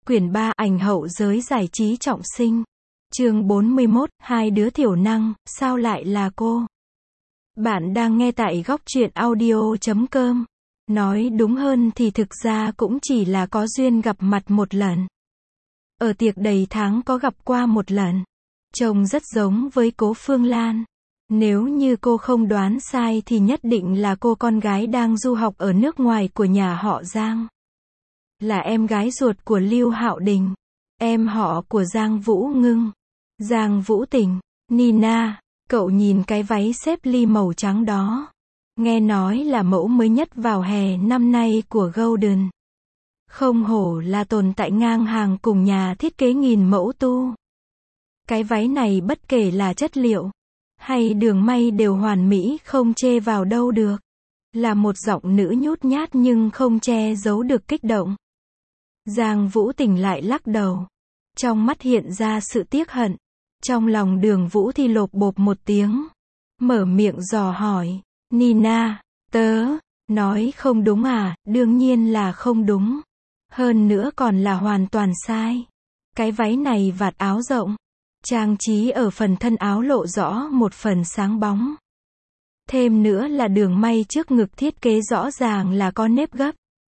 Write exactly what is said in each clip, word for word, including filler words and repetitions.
Quyển ba ảnh hậu giới giải trí trọng sinh. Chương bốn mươi mốt, hai đứa thiểu năng, sao lại là cô? Bạn đang nghe tại góc truyện audio chấm com. Nói đúng hơn thì thực ra cũng chỉ là có duyên gặp mặt một lần. Ở tiệc đầy tháng có gặp qua một lần. Trông rất giống với Cố Phương Lan. Nếu như cô không đoán sai thì nhất định là cô con gái đang du học ở nước ngoài của nhà họ Giang. Là em gái ruột của Lưu Hạo Đình. Em họ của Giang Vũ Ngưng. Giang Vũ Tình. Nina, cậu nhìn cái váy xếp ly màu trắng đó. Nghe nói là mẫu mới nhất vào hè năm nay của Golden. Không hổ là tồn tại ngang hàng cùng nhà thiết kế nghìn mẫu tu. Cái váy này bất kể là chất liệu hay đường may đều hoàn mỹ, không chê vào đâu được. Là một giọng nữ nhút nhát nhưng không che giấu được kích động. Giang Vũ Tình lại lắc đầu. Trong mắt hiện ra sự tiếc hận. Trong lòng Đường Vũ thì lộp bộp một tiếng. Mở miệng dò hỏi. Nina, tớ, nói không đúng à? Đương nhiên là không đúng. Hơn nữa còn là hoàn toàn sai. Cái váy này vạt áo rộng. Trang trí ở phần thân áo lộ rõ một phần sáng bóng. Thêm nữa là đường may trước ngực thiết kế rõ ràng là có nếp gấp.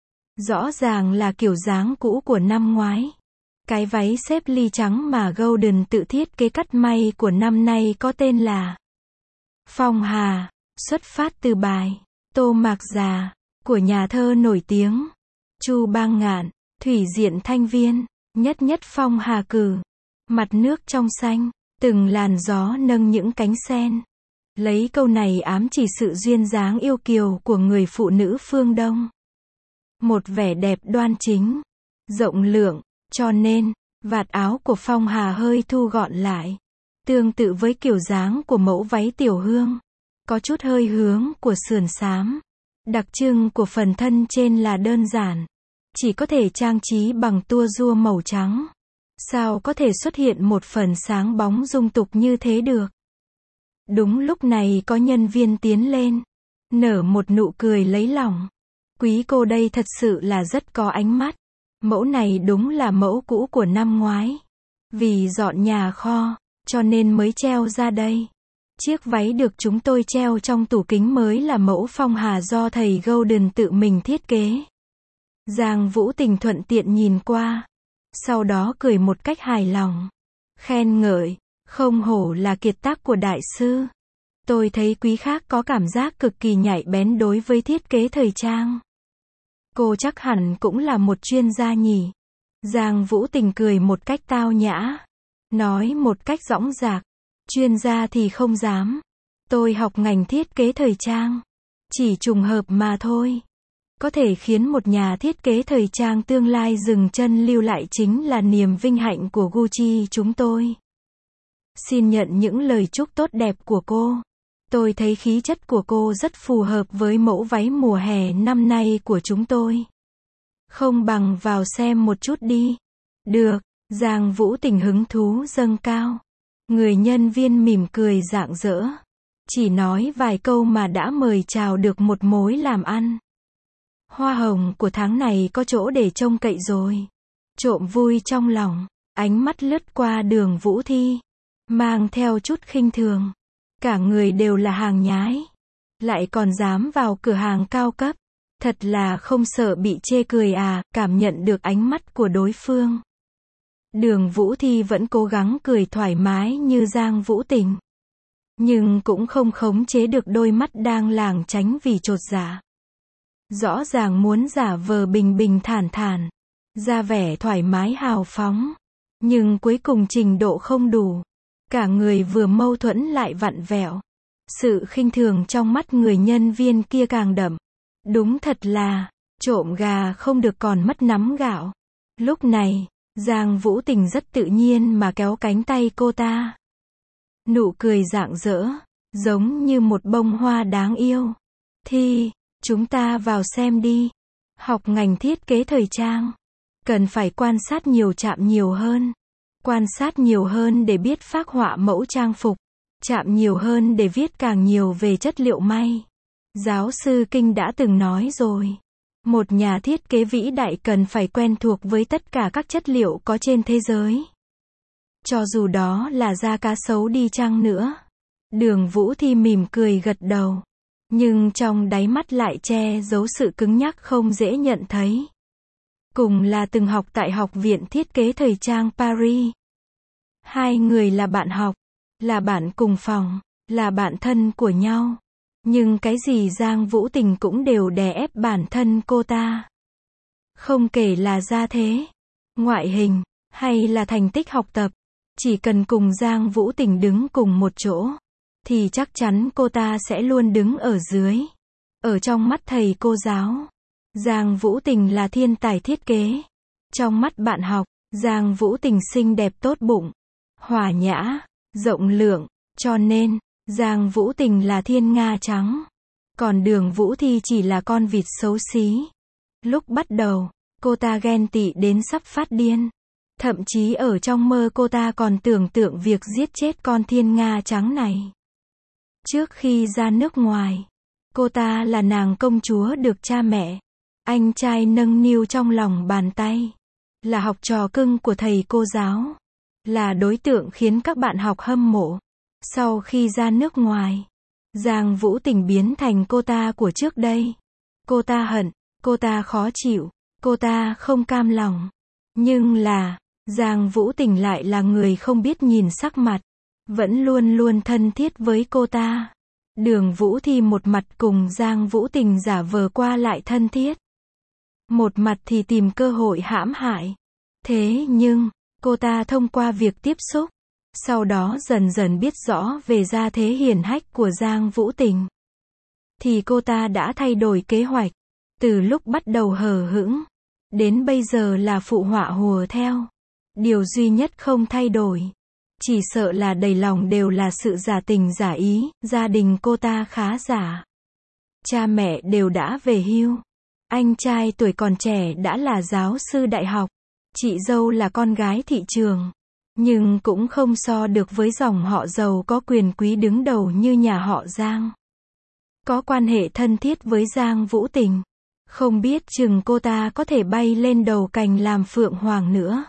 Rõ ràng là kiểu dáng cũ của năm ngoái. Cái váy xếp ly trắng mà Golden tự thiết kế cắt may của năm nay có tên là Phong Hà, xuất phát từ bài Tô Mạc Già của nhà thơ nổi tiếng Chu Bang Ngạn. Thủy diện thanh viên, nhất nhất phong hà cử. Mặt nước trong xanh, từng làn gió nâng những cánh sen. Lấy câu này ám chỉ sự duyên dáng yêu kiều của người phụ nữ phương Đông. Một vẻ đẹp đoan chính, rộng lượng, cho nên, vạt áo của Phong Hà hơi thu gọn lại. Tương tự với kiểu dáng của mẫu váy Tiểu Hương. Có chút hơi hướng của sườn xám. Đặc trưng của phần thân trên là đơn giản. Chỉ có thể trang trí bằng tua rua màu trắng. Sao có thể xuất hiện một phần sáng bóng dung tục như thế được? Đúng lúc này có nhân viên tiến lên. Nở một nụ cười lấy lòng. Quý cô đây thật sự là rất có ánh mắt. Mẫu này đúng là mẫu cũ của năm ngoái. Vì dọn nhà kho, cho nên mới treo ra đây. Chiếc váy được chúng tôi treo trong tủ kính mới là mẫu Phong Hà do thầy Golden tự mình thiết kế. Giang Vũ Tình thuận tiện nhìn qua. Sau đó cười một cách hài lòng. Khen ngợi, không hổ là kiệt tác của đại sư. Tôi thấy quý khác có cảm giác cực kỳ nhạy bén đối với thiết kế thời trang. Cô chắc hẳn cũng là một chuyên gia nhỉ. Giang Vũ Tình cười một cách tao nhã. Nói một cách dõng dạc. Chuyên gia thì không dám. Tôi học ngành thiết kế thời trang. Chỉ trùng hợp mà thôi. Có thể khiến một nhà thiết kế thời trang tương lai dừng chân lưu lại chính là niềm vinh hạnh của Gucci chúng tôi. Xin nhận những lời chúc tốt đẹp của cô. Tôi thấy khí chất của cô rất phù hợp với mẫu váy mùa hè năm nay của chúng tôi. Không bằng vào xem một chút đi. Được, Giang Vũ Tình hứng thú dâng cao. Người nhân viên mỉm cười rạng rỡ. Chỉ nói vài câu mà đã mời chào được một mối làm ăn. Hoa hồng của tháng này có chỗ để trông cậy rồi. Trộm vui trong lòng, ánh mắt lướt qua Đường Vũ Thi. Mang theo chút khinh thường. Cả người đều là hàng nhái. Lại còn dám vào cửa hàng cao cấp. Thật là không sợ bị chê cười à, cảm nhận được ánh mắt của đối phương. Đường Vũ Thi vẫn cố gắng cười thoải mái như Giang Vũ Tình. Nhưng cũng không khống chế được đôi mắt đang lảng tránh vì chột dạ. Rõ ràng muốn giả vờ bình bình thản thản. Ra vẻ thoải mái hào phóng. Nhưng cuối cùng trình độ không đủ. Cả người vừa mâu thuẫn lại vặn vẹo. Sự khinh thường trong mắt người nhân viên kia càng đậm. Đúng thật là, trộm gà không được còn mất nắm gạo. Lúc này, Giang Vũ Tình rất tự nhiên mà kéo cánh tay cô ta. Nụ cười rạng rỡ, giống như một bông hoa đáng yêu. Thi, chúng ta vào xem đi. Học ngành thiết kế thời trang. Cần phải quan sát nhiều chạm nhiều hơn. Quan sát nhiều hơn để biết phác họa mẫu trang phục. Chạm nhiều hơn để viết càng nhiều về chất liệu may. Giáo sư Kinh đã từng nói rồi. Một nhà thiết kế vĩ đại cần phải quen thuộc với tất cả các chất liệu có trên thế giới. Cho dù đó là da cá sấu đi chăng nữa. Đường Vũ Thi mỉm cười gật đầu. Nhưng trong đáy mắt lại che giấu sự cứng nhắc không dễ nhận thấy. Cùng là từng học tại Học viện Thiết kế Thời trang Paris. Hai người là bạn học, là bạn cùng phòng, là bạn thân của nhau. Nhưng cái gì Giang Vũ Tình cũng đều đè ép bản thân cô ta. Không kể là gia thế, ngoại hình, hay là thành tích học tập. Chỉ cần cùng Giang Vũ Tình đứng cùng một chỗ, thì chắc chắn cô ta sẽ luôn đứng ở dưới. Ở trong mắt thầy cô giáo, Giang Vũ Tình là thiên tài thiết kế. Trong mắt bạn học, Giang Vũ Tình xinh đẹp tốt bụng, hòa nhã, rộng lượng. Cho nên, Giang Vũ Tình là thiên nga trắng. Còn Đường Vũ Thi chỉ là con vịt xấu xí. Lúc bắt đầu, cô ta ghen tị đến sắp phát điên. Thậm chí ở trong mơ cô ta còn tưởng tượng việc giết chết con thiên nga trắng này. Trước khi ra nước ngoài, cô ta là nàng công chúa được cha mẹ, anh trai nâng niu trong lòng bàn tay. Là học trò cưng của thầy cô giáo. Là đối tượng khiến các bạn học hâm mộ. Sau khi ra nước ngoài, Giang Vũ Tình biến thành cô ta của trước đây. Cô ta hận, cô ta khó chịu, cô ta không cam lòng. Nhưng là, Giang Vũ Tình lại là người không biết nhìn sắc mặt. Vẫn luôn luôn thân thiết với cô ta. Đường Vũ Thi một mặt cùng Giang Vũ Tình giả vờ qua lại thân thiết. Một mặt thì tìm cơ hội hãm hại. Thế nhưng, cô ta thông qua việc tiếp xúc, sau đó dần dần biết rõ về gia thế hiển hách của Giang Vũ Tình. Thì cô ta đã thay đổi kế hoạch. Từ lúc bắt đầu hờ hững, đến bây giờ là phụ họa hùa theo. Điều duy nhất không thay đổi, chỉ sợ là đầy lòng đều là sự giả tình giả ý. Gia đình cô ta khá giả. Cha mẹ đều đã về hưu. Anh trai tuổi còn trẻ đã là giáo sư đại học. Chị dâu là con gái thị trường. Nhưng cũng không so được với dòng họ giàu có quyền quý đứng đầu như nhà họ Giang. Có quan hệ thân thiết với Giang Vũ Tình. Không biết chừng cô ta có thể bay lên đầu cành làm phượng hoàng nữa.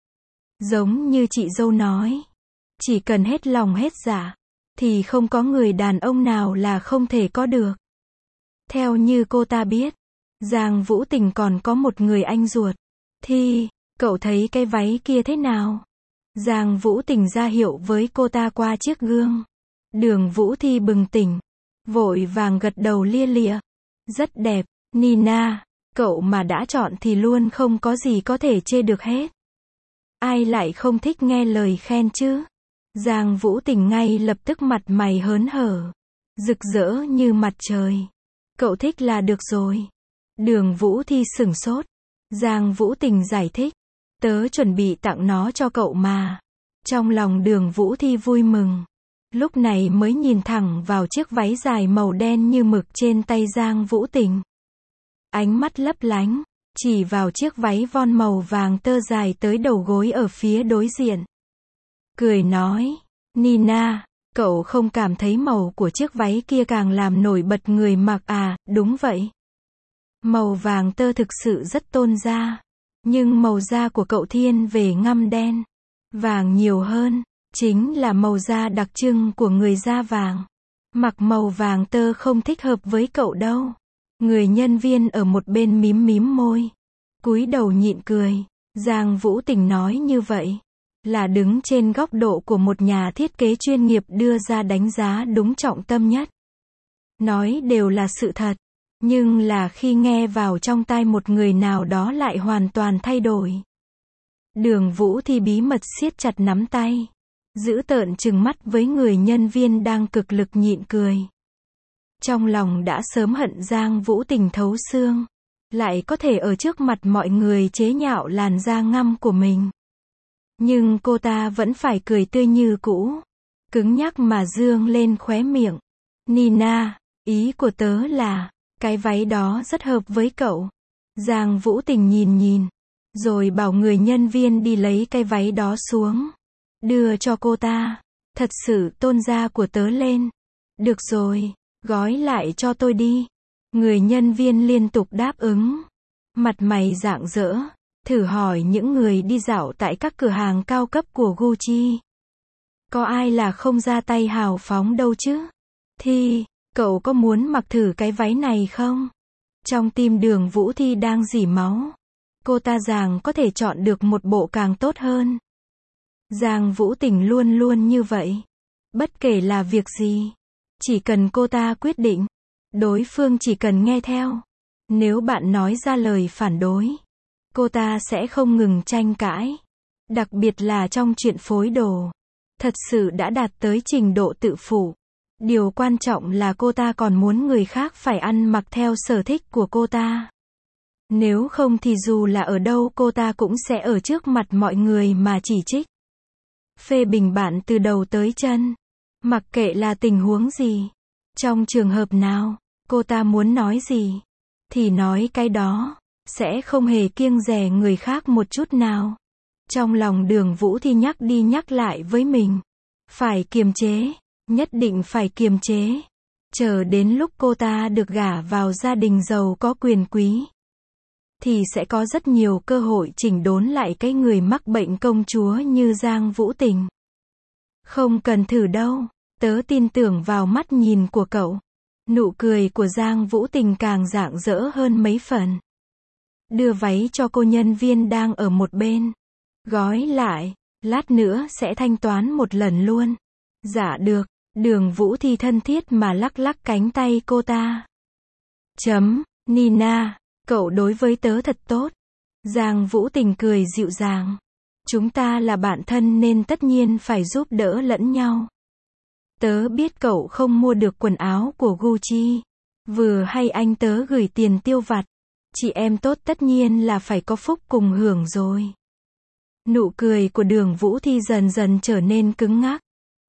Giống như chị dâu nói, chỉ cần hết lòng hết dạ, thì không có người đàn ông nào là không thể có được. Theo như cô ta biết, Giang Vũ Tình còn có một người anh ruột. Thi, cậu thấy cái váy kia thế nào? Giang Vũ Tình ra hiệu với cô ta qua chiếc gương. Đường Vũ Thi bừng tỉnh, vội vàng gật đầu lia lịa. Rất đẹp, Nina, cậu mà đã chọn thì luôn không có gì có thể chê được hết. Ai lại không thích nghe lời khen chứ? Giang Vũ Tình ngay lập tức mặt mày hớn hở, rực rỡ như mặt trời. Cậu thích là được rồi. Đường Vũ Thi sửng sốt. Giang Vũ Tình giải thích, tớ chuẩn bị tặng nó cho cậu mà. Trong lòng Đường Vũ Thi vui mừng. Lúc này mới nhìn thẳng vào chiếc váy dài màu đen như mực trên tay Giang Vũ Tình. Ánh mắt lấp lánh, chỉ vào chiếc váy von màu vàng tơ dài tới đầu gối ở phía đối diện. Cười nói, Nina, cậu không cảm thấy màu của chiếc váy kia càng làm nổi bật người mặc à? Đúng vậy. Màu vàng tơ thực sự rất tôn da. Nhưng màu da của cậu thiên về ngăm đen. Vàng nhiều hơn, chính là màu da đặc trưng của người da vàng. Mặc màu vàng tơ không thích hợp với cậu đâu. Người nhân viên ở một bên mím mím môi, cúi đầu nhịn cười. Giang Vũ Tình nói như vậy, là đứng trên góc độ của một nhà thiết kế chuyên nghiệp đưa ra đánh giá đúng trọng tâm nhất. Nói đều là sự thật, nhưng là khi nghe vào trong tai một người nào đó lại hoàn toàn thay đổi. Đường Vũ Thi bí mật siết chặt nắm tay, dữ tợn trừng mắt với người nhân viên đang cực lực nhịn cười. Trong lòng đã sớm hận Giang Vũ Tình thấu xương, lại có thể ở trước mặt mọi người chế nhạo làn da ngăm của mình. Nhưng cô ta vẫn phải cười tươi như cũ, cứng nhắc mà dương lên khóe miệng. Nina, ý của tớ là, cái váy đó rất hợp với cậu. Giang Vũ Tình nhìn nhìn, rồi bảo người nhân viên đi lấy cái váy đó xuống, đưa cho cô ta. Thật sự tôn da của tớ lên. Được rồi, gói lại cho tôi đi. Người nhân viên liên tục đáp ứng. Mặt mày rạng rỡ. Thử hỏi những người đi dạo tại các cửa hàng cao cấp của Gucci. Có ai là không ra tay hào phóng đâu chứ? Thi, cậu có muốn mặc thử cái váy này không? Trong tim Đường Vũ Thi đang rỉ máu. Cô ta rằng có thể chọn được một bộ càng tốt hơn. Giang Vũ Tình luôn luôn như vậy. Bất kể là việc gì, chỉ cần cô ta quyết định, đối phương chỉ cần nghe theo. Nếu bạn nói ra lời phản đối, cô ta sẽ không ngừng tranh cãi. Đặc biệt là trong chuyện phối đồ. Thật sự đã đạt tới trình độ tự phụ. Điều quan trọng là cô ta còn muốn người khác phải ăn mặc theo sở thích của cô ta. Nếu không thì dù là ở đâu cô ta cũng sẽ ở trước mặt mọi người mà chỉ trích. Phê bình bạn từ đầu tới chân. Mặc kệ là tình huống gì. Trong trường hợp nào, cô ta muốn nói gì, thì nói cái đó. Sẽ không hề kiêng dè người khác một chút nào. Trong lòng Đường Vũ Thi nhắc đi nhắc lại với mình. Phải kiềm chế. Nhất định phải kiềm chế. Chờ đến lúc cô ta được gả vào gia đình giàu có quyền quý, thì sẽ có rất nhiều cơ hội chỉnh đốn lại cái người mắc bệnh công chúa như Giang Vũ Tình. Không cần thử đâu. Tớ tin tưởng vào mắt nhìn của cậu. Nụ cười của Giang Vũ Tình càng rạng rỡ hơn mấy phần. Đưa váy cho cô nhân viên đang ở một bên. Gói lại. Lát nữa sẽ thanh toán một lần luôn. Dạ được. Đường Vũ Thi thân thiết mà lắc lắc cánh tay cô ta. Chấm. Nina, cậu đối với tớ thật tốt. Giang Vũ Tình cười dịu dàng. Chúng ta là bạn thân nên tất nhiên phải giúp đỡ lẫn nhau. Tớ biết cậu không mua được quần áo của Gucci. Vừa hay anh tớ gửi tiền tiêu vặt. Chị em tốt tất nhiên là phải có phúc cùng hưởng rồi. Nụ cười của Đường Vũ Thi dần dần trở nên cứng ngắc.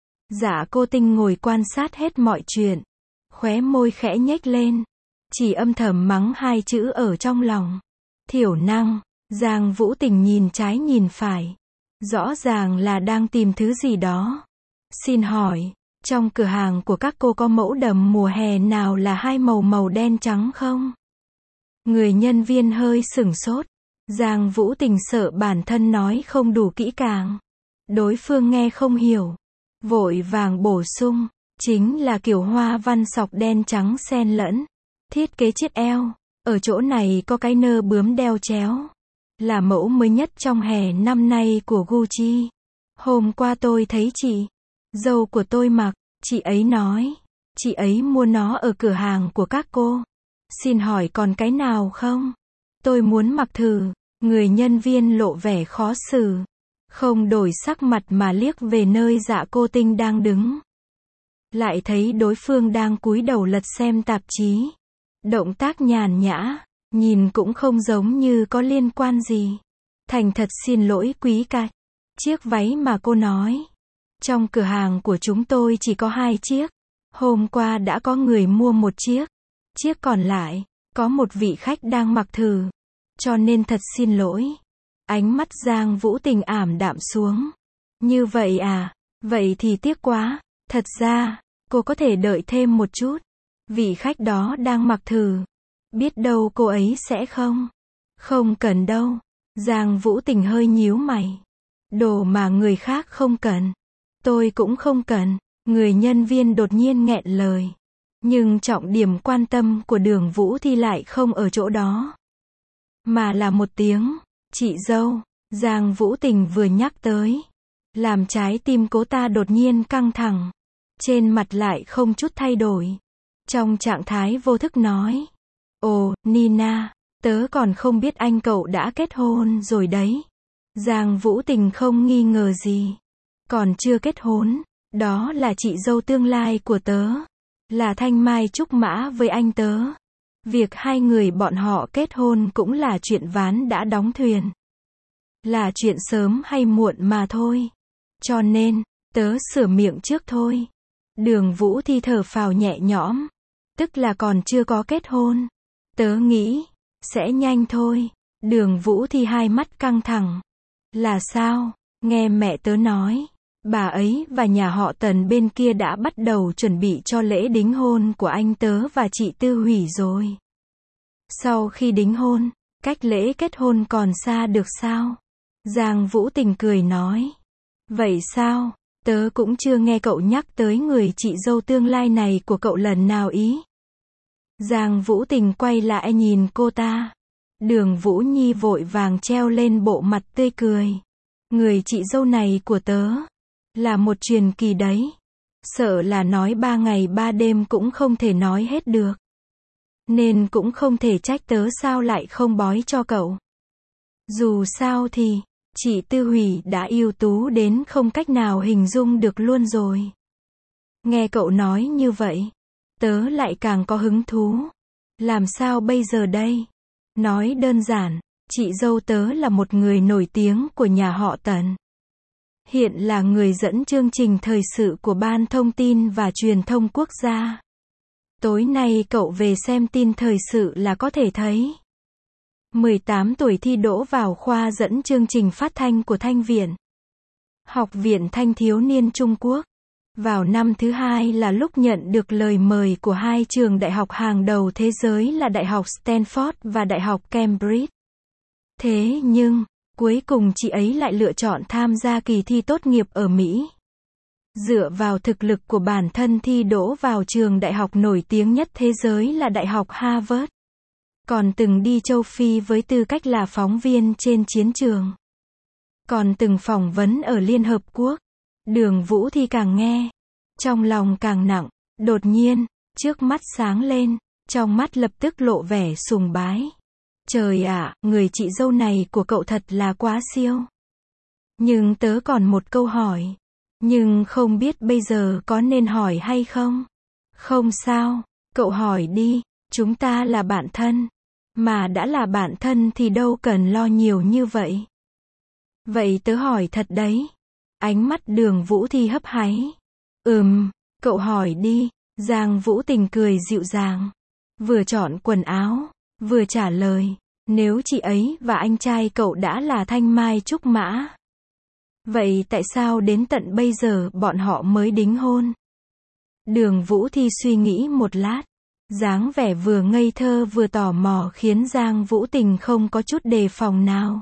Dạ cô Tinh ngồi quan sát hết mọi chuyện. Khóe môi khẽ nhếch lên. Chỉ âm thầm mắng hai chữ ở trong lòng. Thiểu năng. Giang Vũ Tình nhìn trái nhìn phải. Rõ ràng là đang tìm thứ gì đó. Xin hỏi, trong cửa hàng của các cô có mẫu đầm mùa hè nào là hai màu màu đen trắng không? Người nhân viên hơi sửng sốt. Giang Vũ Tình sợ bản thân nói không đủ kỹ càng. Đối phương nghe không hiểu. Vội vàng bổ sung. Chính là kiểu hoa văn sọc đen trắng xen lẫn. Thiết kế chiếc eo. Ở chỗ này có cái nơ bướm đeo chéo. Là mẫu mới nhất trong hè năm nay của Gucci. Hôm qua tôi thấy chị dâu của tôi mặc. Chị ấy nói. Chị ấy mua nó ở cửa hàng của các cô. Xin hỏi còn cái nào không? Tôi muốn mặc thử. Người nhân viên lộ vẻ khó xử. Không đổi sắc mặt mà liếc về nơi Dạ cô Tinh đang đứng. Lại thấy đối phương đang cúi đầu lật xem tạp chí. Động tác nhàn nhã. Nhìn cũng không giống như có liên quan gì. Thành thật xin lỗi quý cạch. Chiếc váy mà cô nói. Trong cửa hàng của chúng tôi chỉ có hai chiếc. Hôm qua đã có người mua một chiếc. Chiếc còn lại, có một vị khách đang mặc thử. Cho nên thật xin lỗi. Ánh mắt Giang Vũ Tình ảm đạm xuống. Như vậy à, vậy thì tiếc quá. Thật ra, cô có thể đợi thêm một chút. Vị khách đó đang mặc thử. Biết đâu cô ấy sẽ không. Không cần đâu. Giang Vũ Tình hơi nhíu mày. Đồ mà người khác không cần. Tôi cũng không cần. Người nhân viên đột nhiên nghẹn lời. Nhưng trọng điểm quan tâm của Đường Vũ Thi lại không ở chỗ đó. Mà là một tiếng. Chị dâu. Giang Vũ Tình vừa nhắc tới. Làm trái tim cô ta đột nhiên căng thẳng. Trên mặt lại không chút thay đổi. Trong trạng thái vô thức nói. Ồ, Nina, tớ còn không biết anh cậu đã kết hôn rồi đấy. Giang Vũ Tình không nghi ngờ gì. Còn chưa kết hôn, đó là chị dâu tương lai của tớ. Là thanh mai trúc mã với anh tớ. Việc hai người bọn họ kết hôn cũng là chuyện ván đã đóng thuyền. Là chuyện sớm hay muộn mà thôi. Cho nên, tớ sửa miệng trước thôi. Đường Vũ Thi thở phào nhẹ nhõm. Tức là còn chưa có kết hôn. Tớ nghĩ, sẽ nhanh thôi. Đường Vũ Thi hai mắt căng thẳng. Là sao? Nghe mẹ tớ nói. Bà ấy và nhà họ Tần bên kia đã bắt đầu chuẩn bị cho lễ đính hôn của anh tớ và chị Tư Hủy rồi. Sau khi đính hôn, cách lễ kết hôn còn xa được sao? Giang Vũ Tình cười nói. Vậy sao? Tớ cũng chưa nghe cậu nhắc tới người chị dâu tương lai này của cậu lần nào ý. Giang Vũ Tình quay lại nhìn cô ta. Đường Vũ Nhi vội vàng treo lên bộ mặt tươi cười. Người chị dâu này của tớ là một truyền kỳ đấy. Sợ là nói ba ngày ba đêm cũng không thể nói hết được. Nên cũng không thể trách tớ sao lại không bói cho cậu. Dù sao thì, chị Tư Hủy đã ưu tú đến không cách nào hình dung được luôn rồi. Nghe cậu nói như vậy, tớ lại càng có hứng thú. Làm sao bây giờ đây? Nói đơn giản, chị dâu tớ là một người nổi tiếng của nhà họ Tần. Hiện là người dẫn chương trình thời sự của Ban Thông tin và Truyền thông Quốc gia. Tối nay cậu về xem tin thời sự là có thể thấy. mười tám tuổi thi đỗ vào khoa dẫn chương trình phát thanh của Thanh Viện. Học viện Thanh thiếu niên Trung Quốc. Vào năm thứ hai là lúc nhận được lời mời của hai trường đại học hàng đầu thế giới là Đại học Stanford và Đại học Cambridge. Thế nhưng, cuối cùng chị ấy lại lựa chọn tham gia kỳ thi tốt nghiệp ở Mỹ. Dựa vào thực lực của bản thân thi đỗ vào trường đại học nổi tiếng nhất thế giới là Đại học Harvard. Còn từng đi châu Phi với tư cách là phóng viên trên chiến trường. Còn từng phỏng vấn ở Liên Hợp Quốc. Đường Vũ Thi càng nghe, trong lòng càng nặng. Đột nhiên, trước mắt sáng lên, trong mắt lập tức lộ vẻ sùng bái. Trời ạ, người chị dâu này của cậu thật là quá siêu. Nhưng tớ còn một câu hỏi. Nhưng không biết bây giờ có nên hỏi hay không? Không sao, cậu hỏi đi, chúng ta là bạn thân. Mà đã là bạn thân thì đâu cần lo nhiều như vậy. Vậy tớ hỏi thật đấy. Ánh mắt Đường Vũ Thi hấp háy. Ừm, cậu hỏi đi. Giang Vũ Tình cười dịu dàng. Vừa chọn quần áo, vừa trả lời. Nếu chị ấy và anh trai cậu đã là Thanh Mai Trúc Mã, vậy tại sao đến tận bây giờ bọn họ mới đính hôn? Đường Vũ Thi suy nghĩ một lát. Dáng vẻ vừa ngây thơ vừa tò mò khiến Giang Vũ Tình không có chút đề phòng nào.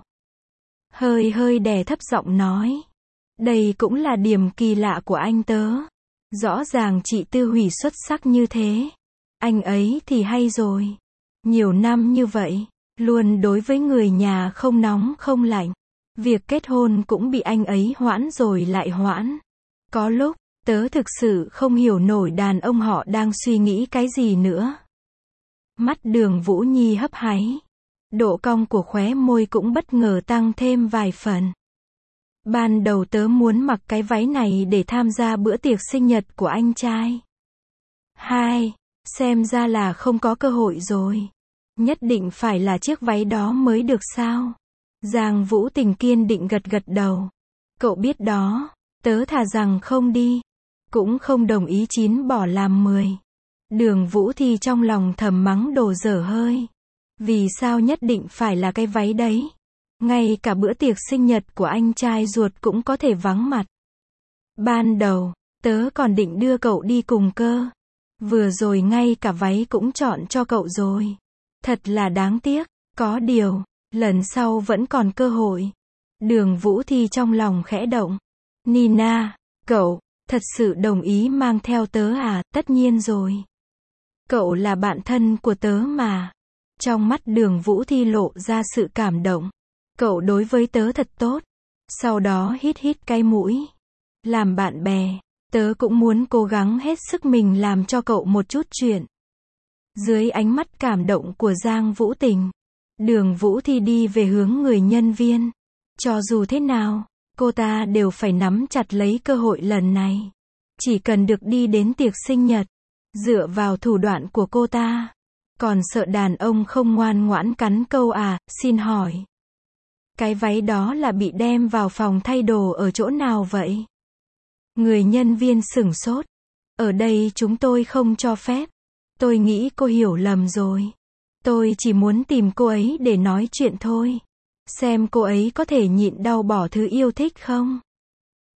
Hơi hơi đè thấp giọng nói. Đây cũng là điểm kỳ lạ của anh tớ. Rõ ràng chị Tư Hủy xuất sắc như thế. Anh ấy thì hay rồi. Nhiều năm như vậy, luôn đối với người nhà không nóng không lạnh. Việc kết hôn cũng bị anh ấy hoãn rồi lại hoãn. Có lúc, tớ thực sự không hiểu nổi đàn ông họ đang suy nghĩ cái gì nữa. Mắt Đường Vũ Nhi hấp háy. Độ cong của khóe môi cũng bất ngờ tăng thêm vài phần. Ban đầu tớ muốn mặc cái váy này để tham gia bữa tiệc sinh nhật của anh trai. Hai, xem ra là không có cơ hội rồi. Nhất định phải là chiếc váy đó mới được sao? Giang Vũ Tình kiên định gật gật đầu. Cậu biết đó, tớ thà rằng không đi. Cũng không đồng ý chín bỏ làm mười. Đường Vũ Thi trong lòng thầm mắng đồ dở hơi. Vì sao nhất định phải là cái váy đấy? Ngay cả bữa tiệc sinh nhật của anh trai ruột cũng có thể vắng mặt. Ban đầu, tớ còn định đưa cậu đi cùng cơ. Vừa rồi ngay cả váy cũng chọn cho cậu rồi. Thật là đáng tiếc. Có điều, lần sau vẫn còn cơ hội. Đường Vũ Thi trong lòng khẽ động. Nina, cậu, thật sự đồng ý mang theo tớ à? Tất nhiên rồi. Cậu là bạn thân của tớ mà. Trong mắt Đường Vũ Thi lộ ra sự cảm động. Cậu đối với tớ thật tốt. Sau đó hít hít cái mũi. Làm bạn bè, tớ cũng muốn cố gắng hết sức mình làm cho cậu một chút chuyện. Dưới ánh mắt cảm động của Giang Vũ Tình, Đường Vũ Thi đi về hướng người nhân viên. Cho dù thế nào, cô ta đều phải nắm chặt lấy cơ hội lần này. Chỉ cần được đi đến tiệc sinh nhật, dựa vào thủ đoạn của cô ta, còn sợ đàn ông không ngoan ngoãn cắn câu à? Xin hỏi, cái váy đó là bị đem vào phòng thay đồ ở chỗ nào vậy? Người nhân viên sửng sốt. Ở đây chúng tôi không cho phép. Tôi nghĩ cô hiểu lầm rồi. Tôi chỉ muốn tìm cô ấy để nói chuyện thôi. Xem cô ấy có thể nhịn đau bỏ thứ yêu thích không?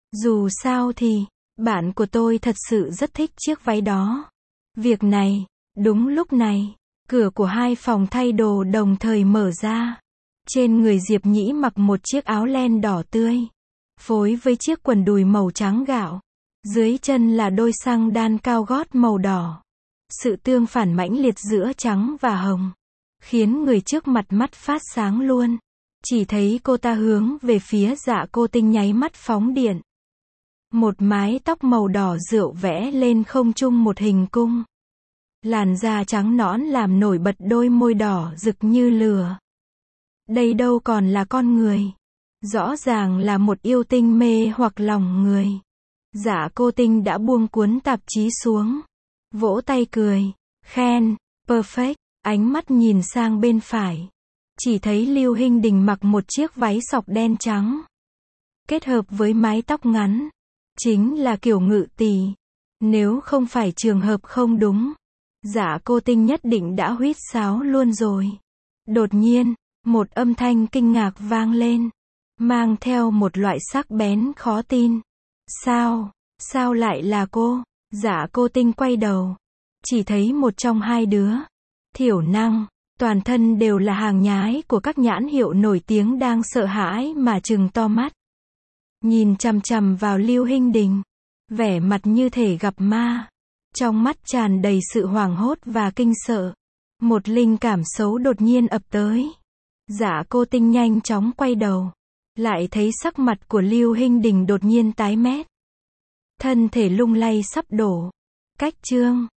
Dù sao thì, bạn của tôi thật sự rất thích chiếc váy đó. Việc này, đúng lúc này, cửa của hai phòng thay đồ đồng thời mở ra. Trên người Diệp Nhĩ mặc một chiếc áo len đỏ tươi, phối với chiếc quần đùi màu trắng gạo. Dưới chân là đôi xăng đan cao gót màu đỏ. Sự tương phản mãnh liệt giữa trắng và hồng, khiến người trước mặt mắt phát sáng luôn. Chỉ thấy cô ta hướng về phía Dạ Cô Tinh nháy mắt phóng điện. Một mái tóc màu đỏ rượu vẽ lên không trung một hình cung. Làn da trắng nõn làm nổi bật đôi môi đỏ rực như lửa. Đây đâu còn là con người. Rõ ràng là một yêu tinh mê hoặc lòng người. Dạ Cô Tinh đã buông cuốn tạp chí xuống. Vỗ tay cười. Khen. Perfect. Ánh mắt nhìn sang bên phải. Chỉ thấy Lưu Hinh Đình mặc một chiếc váy sọc đen trắng. Kết hợp với mái tóc ngắn. Chính là kiểu ngự tỳ. Nếu không phải trường hợp không đúng, Dạ Cô Tinh nhất định đã huýt sáo luôn rồi. Đột nhiên, một âm thanh kinh ngạc vang lên, mang theo một loại sắc bén khó tin. Sao, sao lại là cô? Dạ Cô Tinh quay đầu, chỉ thấy một trong hai đứa, Thiểu Năng, toàn thân đều là hàng nhái của các nhãn hiệu nổi tiếng đang sợ hãi mà trừng to mắt. Nhìn chằm chằm vào Lưu Hinh Đình, vẻ mặt như thể gặp ma. Trong mắt tràn đầy sự hoảng hốt và kinh sợ. Một linh cảm xấu đột nhiên ập tới. Dạ Cô Tinh nhanh chóng quay đầu, lại thấy sắc mặt của Lưu Hinh Đình đột nhiên tái mét. Thân thể lung lay sắp đổ. Cách chương